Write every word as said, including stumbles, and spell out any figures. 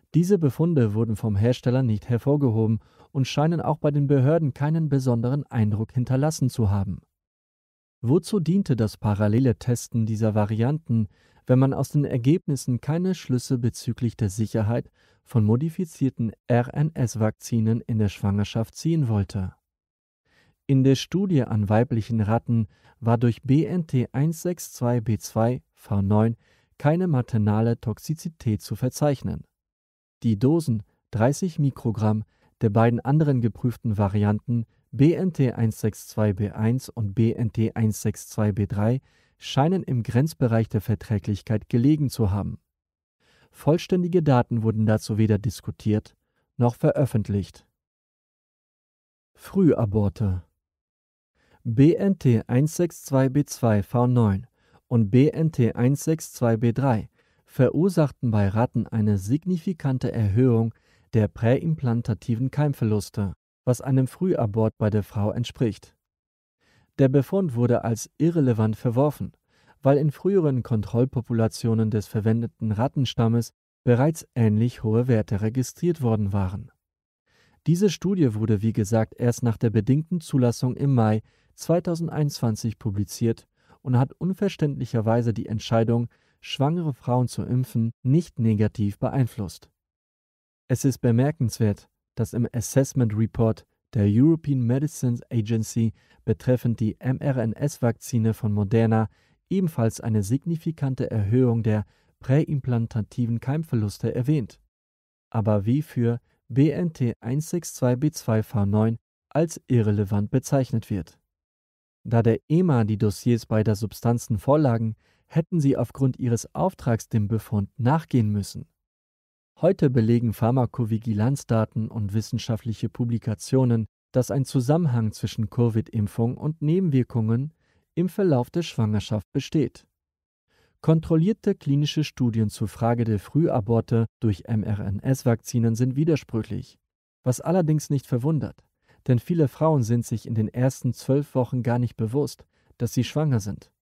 Diese Befunde wurden vom Hersteller nicht hervorgehoben und scheinen auch bei den Behörden keinen besonderen Eindruck hinterlassen zu haben. Wozu diente das parallele Testen dieser Varianten, wenn man aus den Ergebnissen keine Schlüsse bezüglich der Sicherheit von modifizierten R N S-Vakzinen in der Schwangerschaft ziehen wollte? In der Studie an weiblichen Ratten war durch B N T eins sechs zwei B zwei V neun keine maternale Toxizität zu verzeichnen. Die Dosen dreißig Mikrogramm der beiden anderen geprüften Varianten B N T eins sechs zwei B eins und B N T eins sechs zwei B drei scheinen im Grenzbereich der Verträglichkeit gelegen zu haben. Vollständige Daten wurden dazu weder diskutiert noch veröffentlicht. Frühaborte. B N T eins sechs zwei B zwei V neun und B N T eins sechs zwei B drei verursachten bei Ratten eine signifikante Erhöhung der präimplantativen Keimverluste, was einem Frühabort bei der Frau entspricht. Der Befund wurde als irrelevant verworfen, weil in früheren Kontrollpopulationen des verwendeten Rattenstammes bereits ähnlich hohe Werte registriert worden waren. Diese Studie wurde wie gesagt erst nach der bedingten Zulassung im Mai zweitausendeinundzwanzig publiziert und hat unverständlicherweise die Entscheidung, schwangere Frauen zu impfen, nicht negativ beeinflusst. Es ist bemerkenswert, dass im Assessment Report der European Medicines Agency betreffend die mRNA-Vakzine von Moderna ebenfalls eine signifikante Erhöhung der präimplantativen Keimverluste erwähnt, aber wie für B N T eins sechs zwei B zwei V neun als irrelevant bezeichnet wird. Da der E M A die Dossiers beider Substanzen vorlagen, hätten sie aufgrund ihres Auftrags dem Befund nachgehen müssen. Heute belegen Pharmakovigilanzdaten und wissenschaftliche Publikationen, dass ein Zusammenhang zwischen Covid-Impfung und Nebenwirkungen im Verlauf der Schwangerschaft besteht. Kontrollierte klinische Studien zur Frage der Frühaborte durch mRNA-Vakzinen sind widersprüchlich, was allerdings nicht verwundert, denn viele Frauen sind sich in den ersten zwölf Wochen gar nicht bewusst, dass sie schwanger sind.